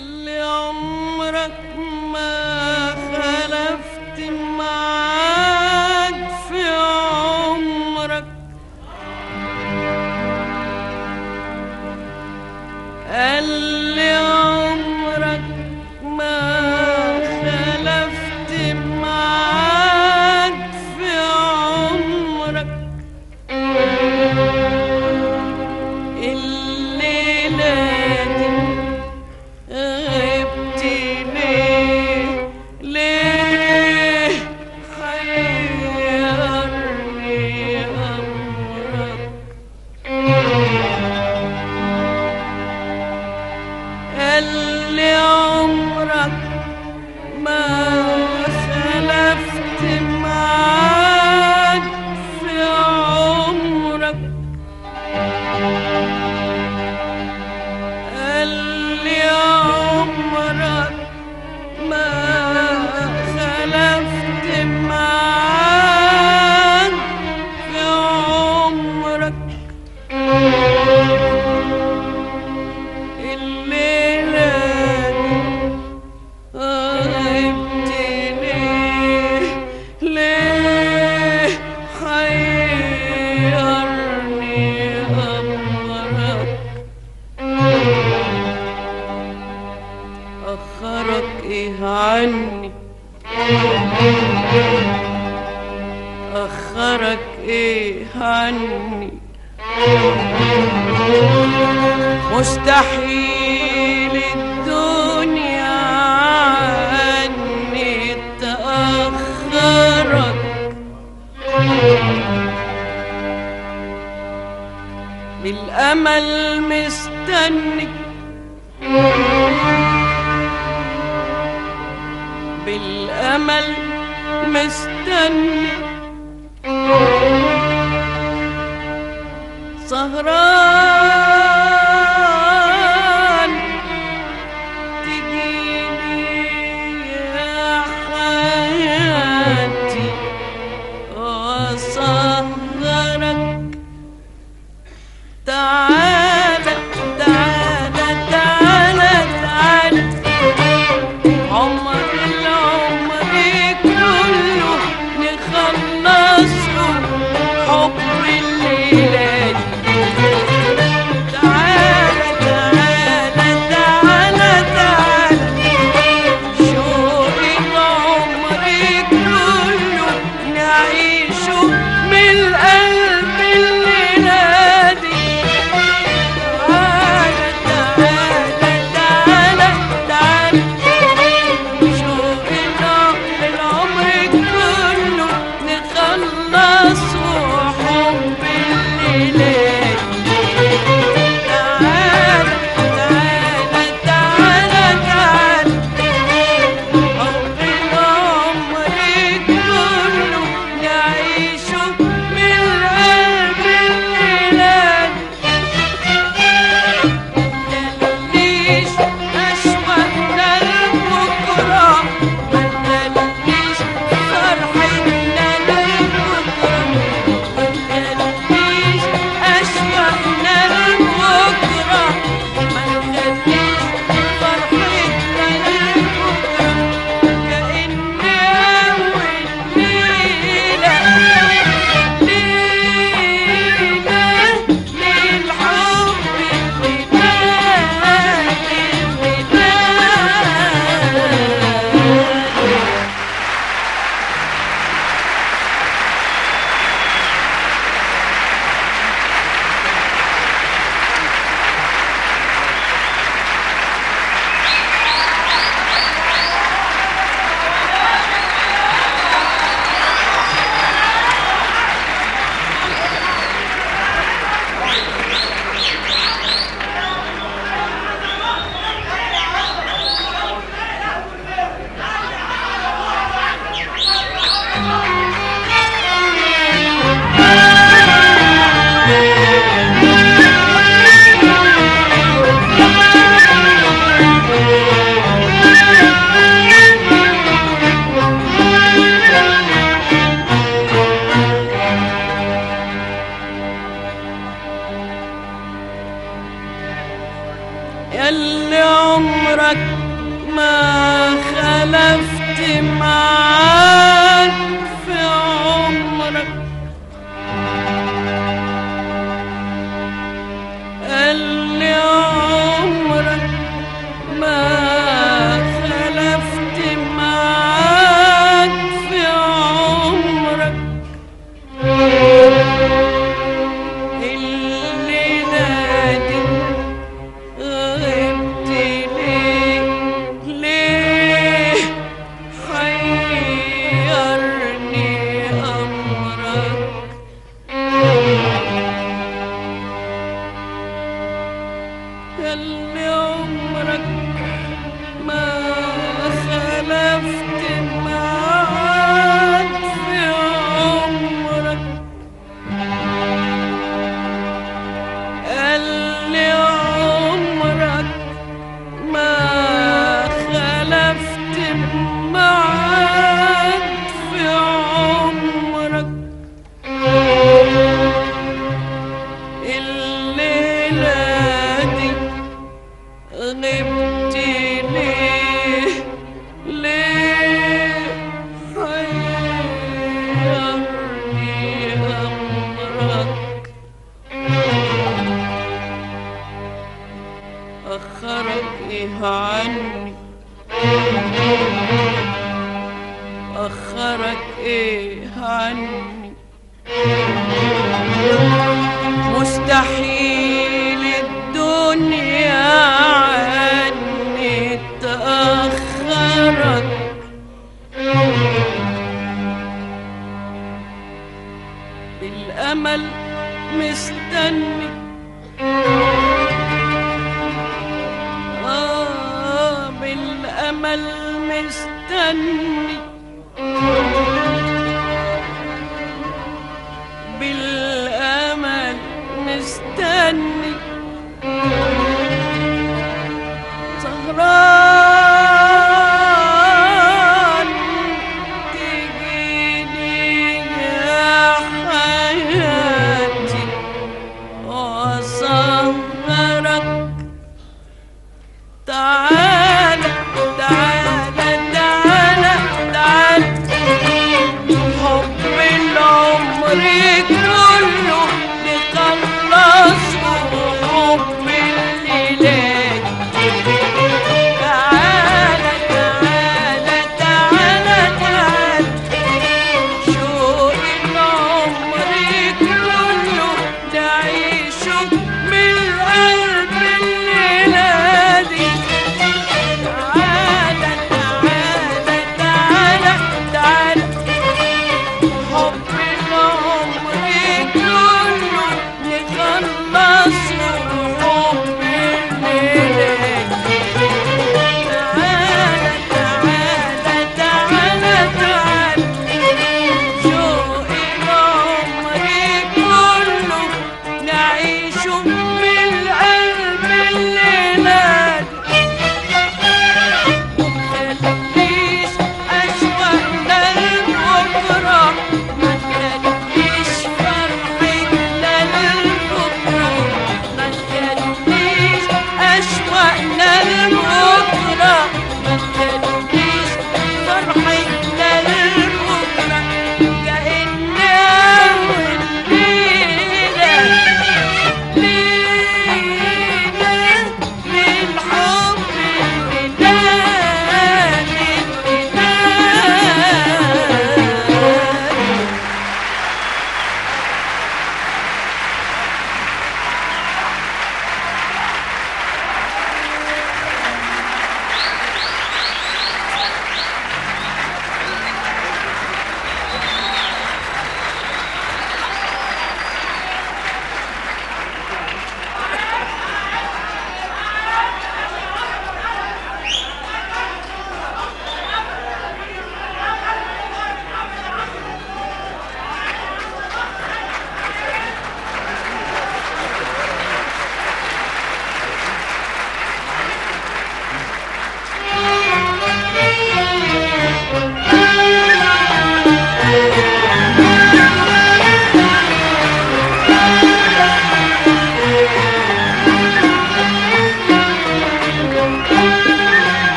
اللي عمرك ما خلفت معاك في عمرك، اللي عمرك ما خلفت معاك في عمرك، الليلة دي غبت ليه ليه حيرني أمرك، اللي عمرك ما خلفت معاك في عمرك، اللي عمرك ما خلفت معاك في عمرك، الليلة دي غبت ليه ليه حيرني أمرك، أخرك إيه عني، أخرك إيه عني، مستحيل الدنيا عني تأخرك، بالأمل مستني، بالأمل مستني، سهران تجيني يا حياتي وأسهرك، تعالى تعالى تعالى تعالى، عمر العمر كله نخلصه حب الليلة دي، تعالى تعالى تعالى تعالى، ما خلفت معاك في عمرك. قال لي عمرك ما خلفت معاك في عمرك. الليلة دي غبت ليه حيرني أمرك. قال لي عمرك ما خلفت معاك في عمرك. قال لي عمرك ما خلفت معاك في عمرك. الليلة دي غبت ليه حيرني أمرك. أخرك إيه عني، أخرك إيه عني. مستحيل الدنيا عني تأخرك. بالأمل مستني، بالأمل مستني، بالأمل مستني. سهران تجيني يا حياتي وأسهرك. تعالى تعالى تعالى تعالى، حب العمر كله نخلصه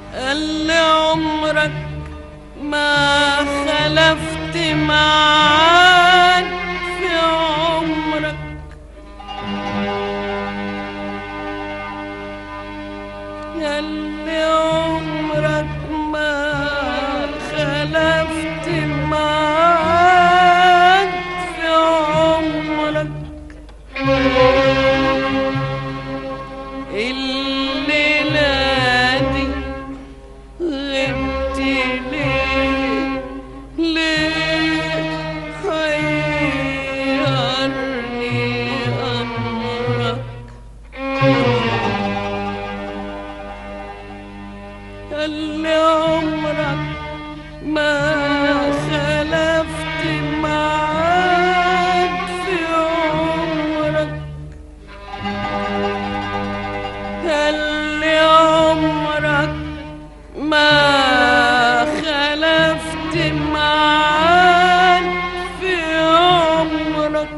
اللي عمرك ما خلفت معاد في عمرك، ياللي عمرك ما خلفت معاد في عمرك، الليلة دي غبت ليه ليه حيرني أمرك، اللي عمرك ما خلفت معاد في عمرك، اللي عمرك ما خلفت معاد في عمرك،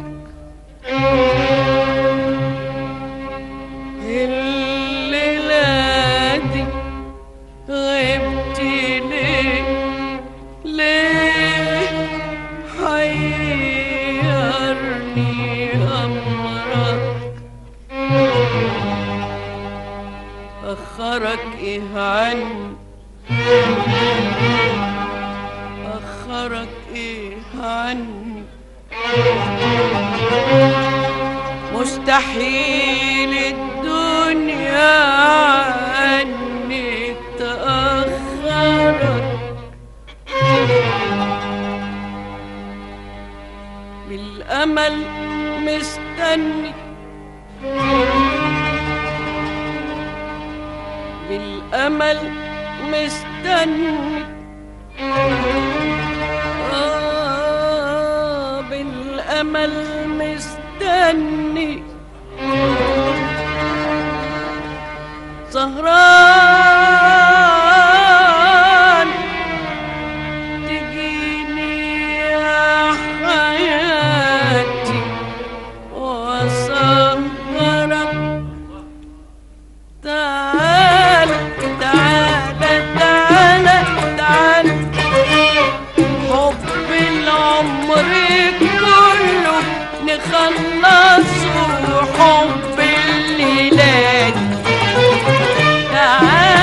الليلة دي غبت ليه ليه حيرني أمرك، أخرك إيه عني، أخرك إيه عني، مستحيل الدنيا عني تأخرك، بالأمل مستني، بالأمل مستني، بالأمل مستني، سهران تجيني يا حياتي وأسهرك، تعالى تعالى تعالى تعالى، حب العمر كله نخلصه حب الليلة دي، تعالى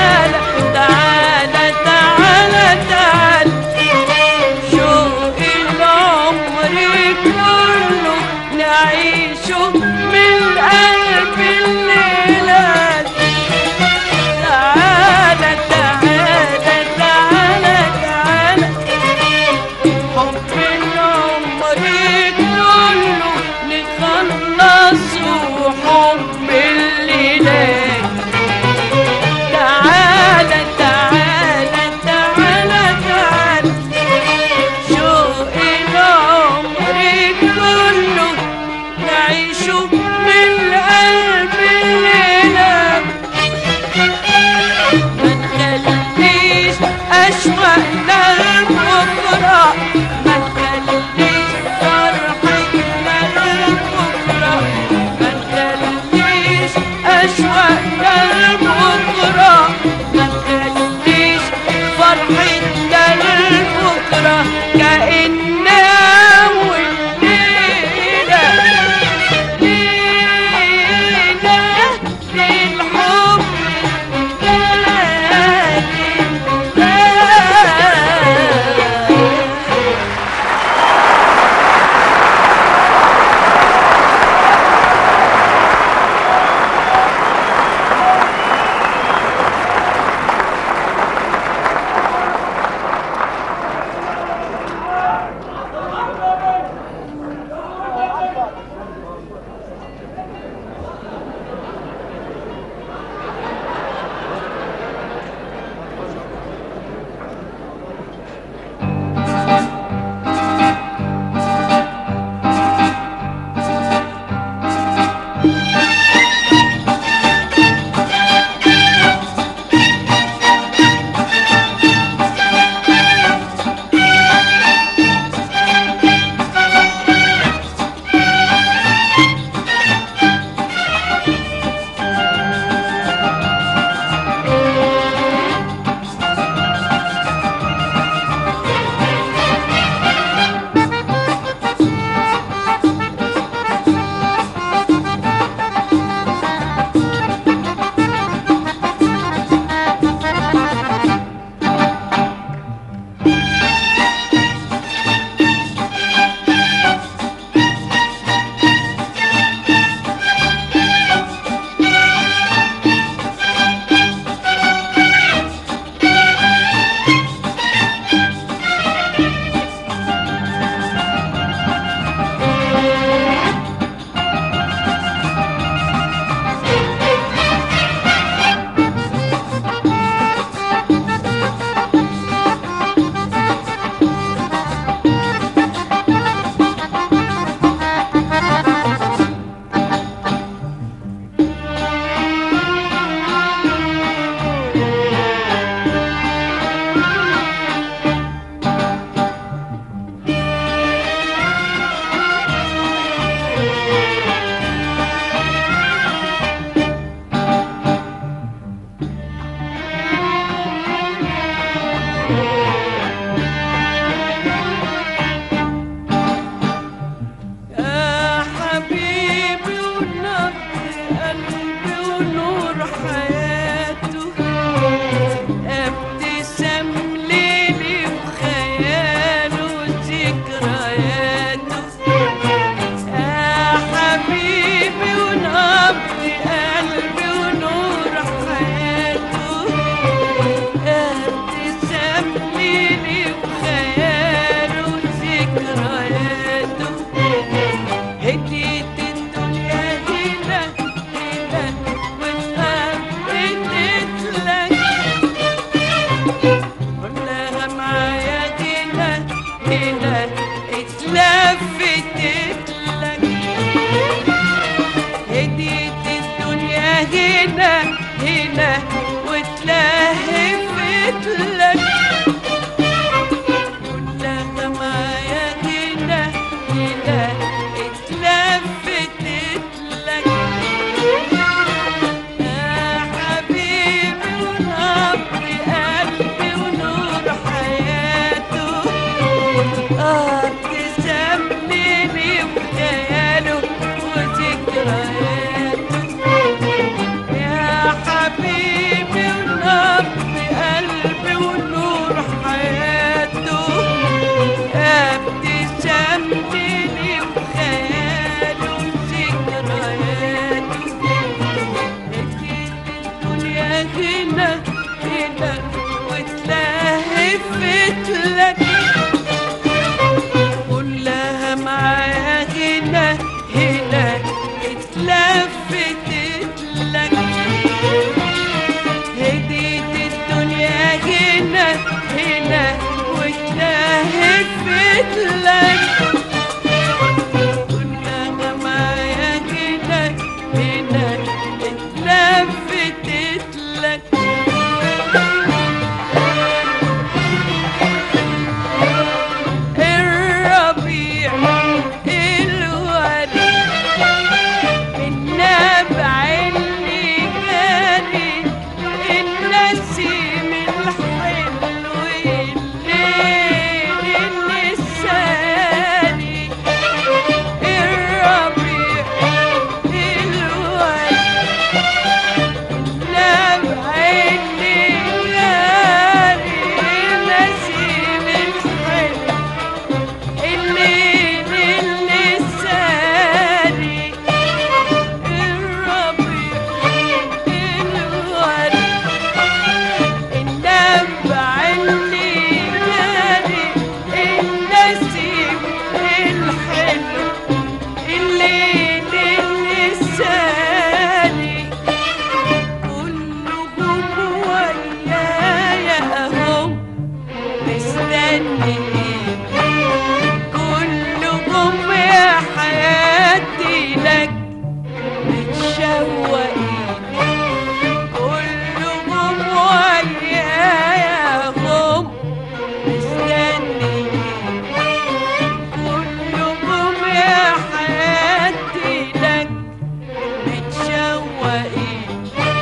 لك كلها معايا هنا هنا اتلفتت لك الربيع الورد النبع اللي جاري النسيم الحلو الليل اللي ساري الربيع الورد النبع اللي جاري النسيم الحلو الليل اللي ساري الربيع الورد النبع اللي جاري النسيم الحلو الليل اللي ساري كلهم ويايا اهم مستنيين كلهم يا حياتي لك متشوقين كلهم ويايا هم مستنيين كلهم يا حياتي لك متشوقين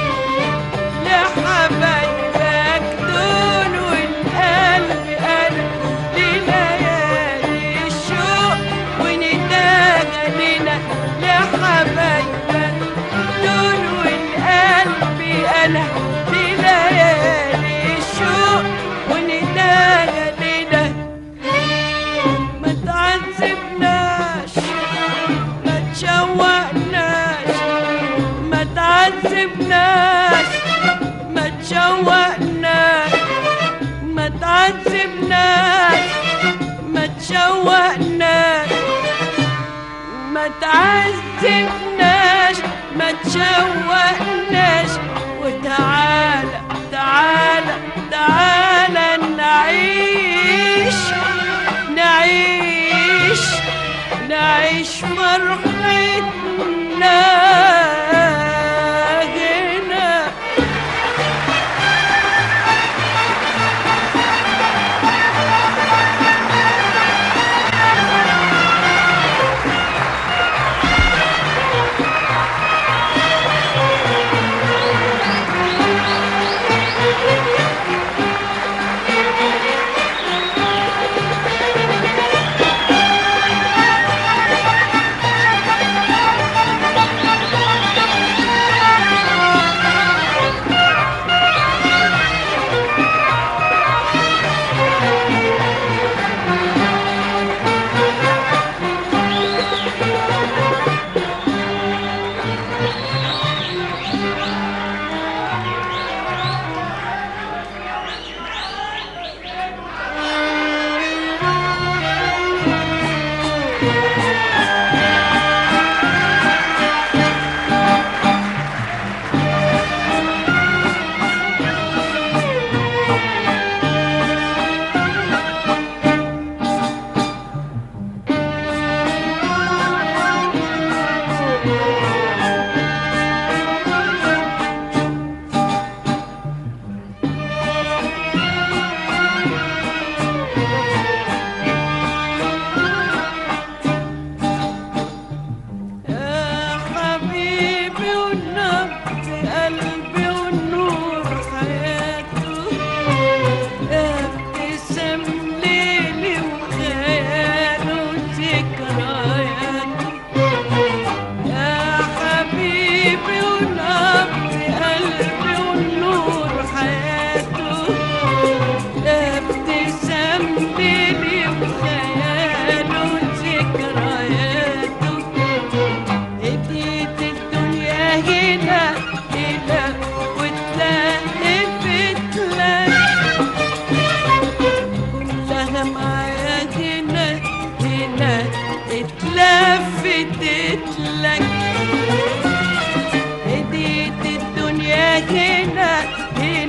لحبايبك دول والقلب انا لليالي الشوق ونداك لنا لحبايبك دول والقلب انا لليالي الشوق ونداك لنا ما تعذبناش ما تشوقناش ما تعذبناش ما تشوقناش ما تعذبناش ما تشوقناش ما تعذبناش ما تشوقناش وتعالى تعالى تعالى نعيش نعيش نعيش فرحتنا هنا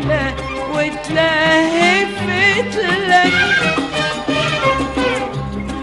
واتلهفت لك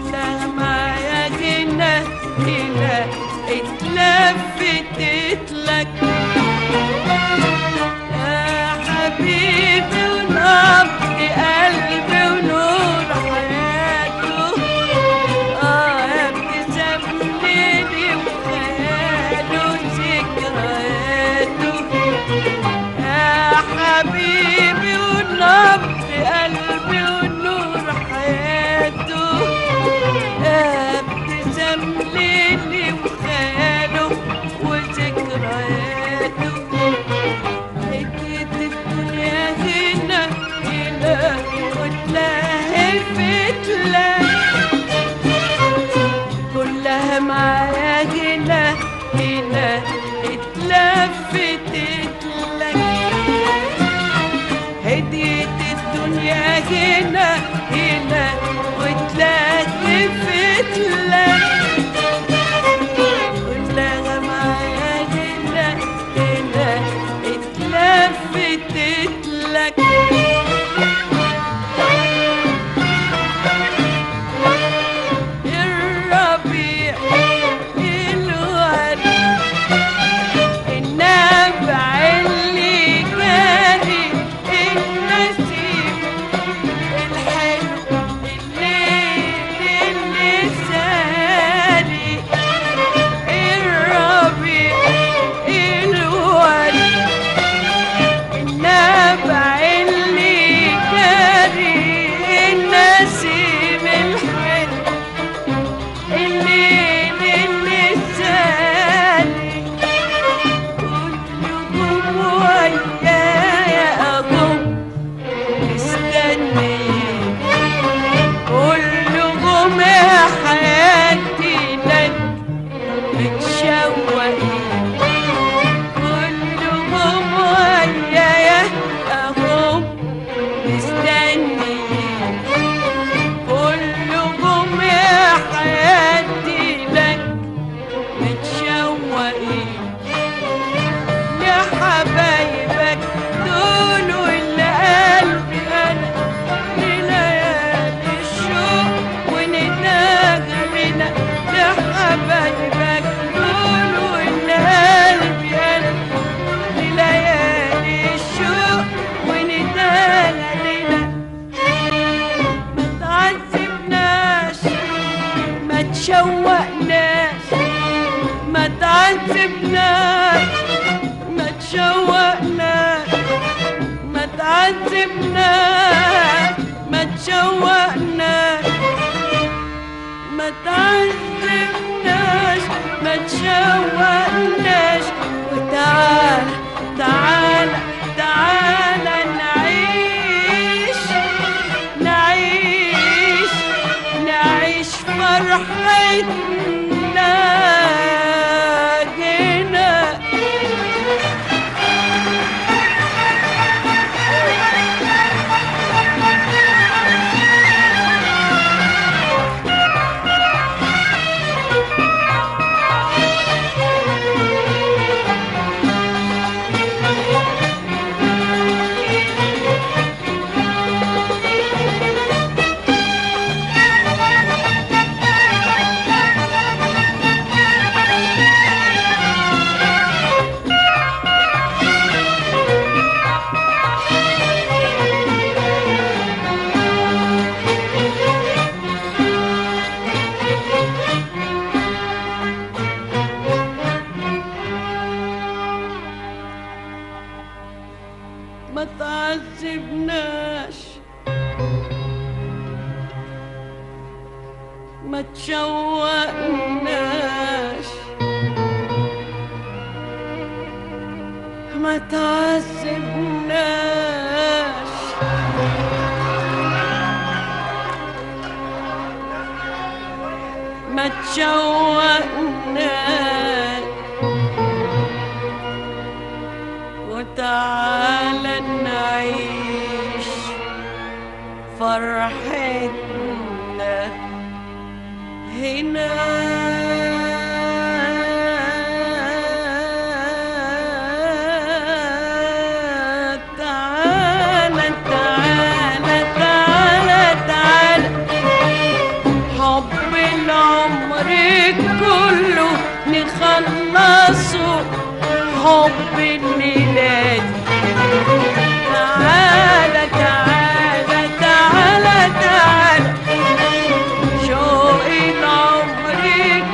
هدية الدنيا هنا هنا واتلفت لك واللي معايا هنا هنا اتلفتت لك الربيع الورد النبع اللي جاري النسيم الحلو الليل اللي ساري الربيع الورد النبع اللي جاري النسيم الحلو الليل اللي ساري كلكم ويايا أقوم مستنيين كلكم يا حياتي لك متشوقين كلكم ويايا أقوم مستنيين كلكم يا حياتي لك متشوقين يا حبايبك دول واللي قلبي انا لليالي الشوق ونداك لنا يا حبايبك دول واللي قلبي انا لليالي الشوق ونداك لنا ما تعذبناش ما تشوقناش ما تعذبناش ما تشوقناش ما تعذبناش ما تشوقناش ما تعذبناش ما تشوقناش وتعالى تعالى تعالى نعيش نعيش نعيش فرحتنا هنا ما تعذبناش ما تشوقناش ما تعذبناش ما تشوقناش وتعالى نعيش فرحتنا هنا تعالى تعالى تعالى تعالى حب العمر كله نخلصه حب الميلاد تعالى تعالى تعالى تعالى شوق العمر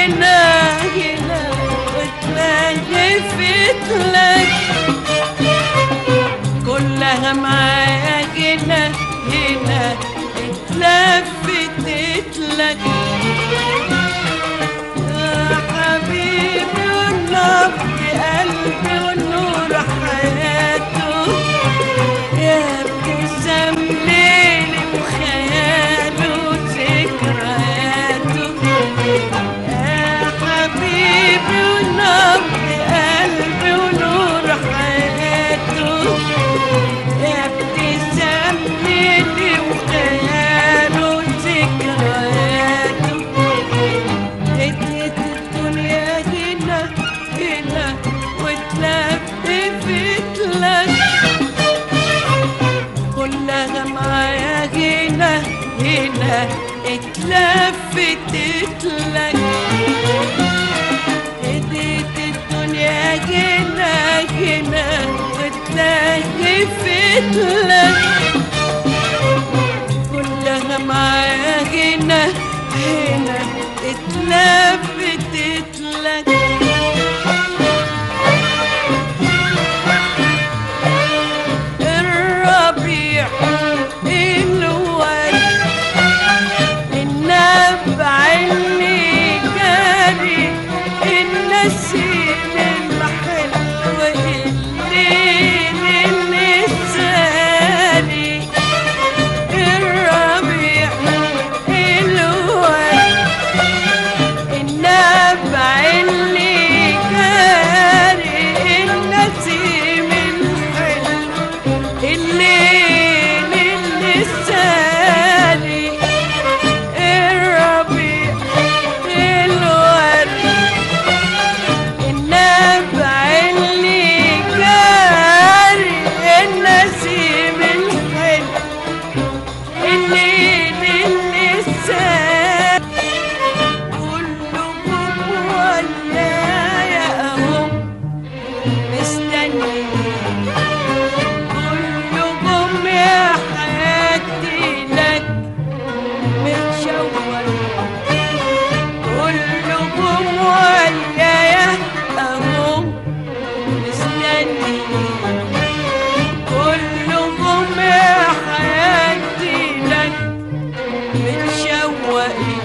هنا هنا واتلهفت لك كلها معايا هنا هنا اتلفتت لك يا حبيبي ونبض قلبي ونور حياته يا ابتسام ليلي وخياله وذكرياته يا حبيبي ونبض قلبي ونور حياته يا ابتسام ليلي وخياله وذكرياته اديت الدنيا هنا هنا واتلفت لك كلها معايا هنا هنا اتلفتت لك اديت الدنيا هنا هنا واتلهفت لك كلها معايا هنا هنا اتلفتت لك الربيع الورد النبع اللي جاري النسيم الحلو الليل اللي ساري الربيع الورد النبع اللي جاري النسيم الحلو الليل اللي ساري الربيع الورد النبع اللي جاري النسيم الحلو الليل اللي ساري كلكم ويايا اهم مستنيين كلكم يا حياتي لك متشوق كلكم ويايا اهم مستنيين كلكم يا حياتي لك متشوقين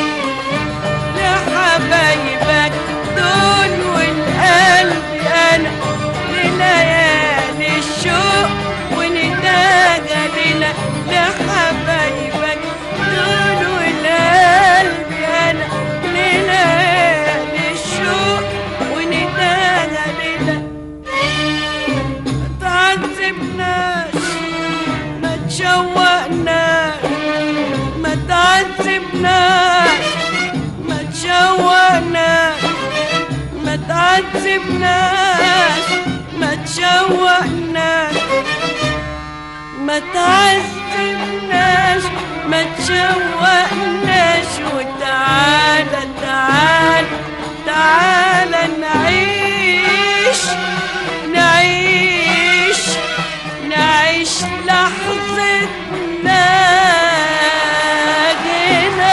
لحبايبك دول والقلب انا لليالي الشوق ونداها لنا لحبايبك دول والقلب انا لليالي الشوق ونداها لنا ما تعذبناش ما تشوقناش ما تعذبناش ما تشوقناش ما تعذبناش ما تشوقناش ما تعذبناش ما تشوقناش وتعالى تعالى تعالى نعيش نعيش نعيش لحظتنا هنا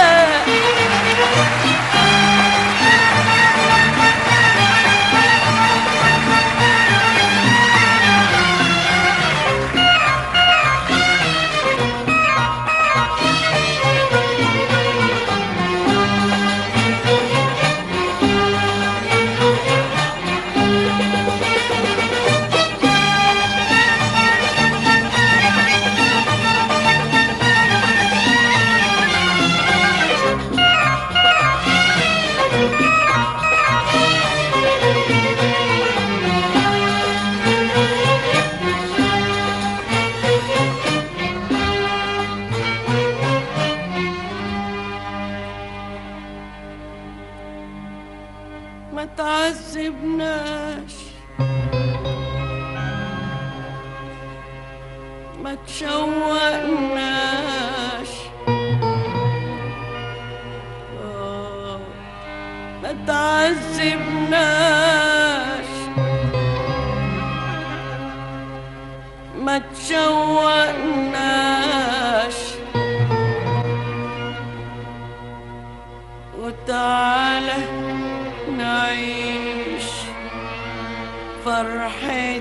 ما تعذبناش ما تشوقناش ما تعذبناش ما تشوقناش وتعالى فرحتنا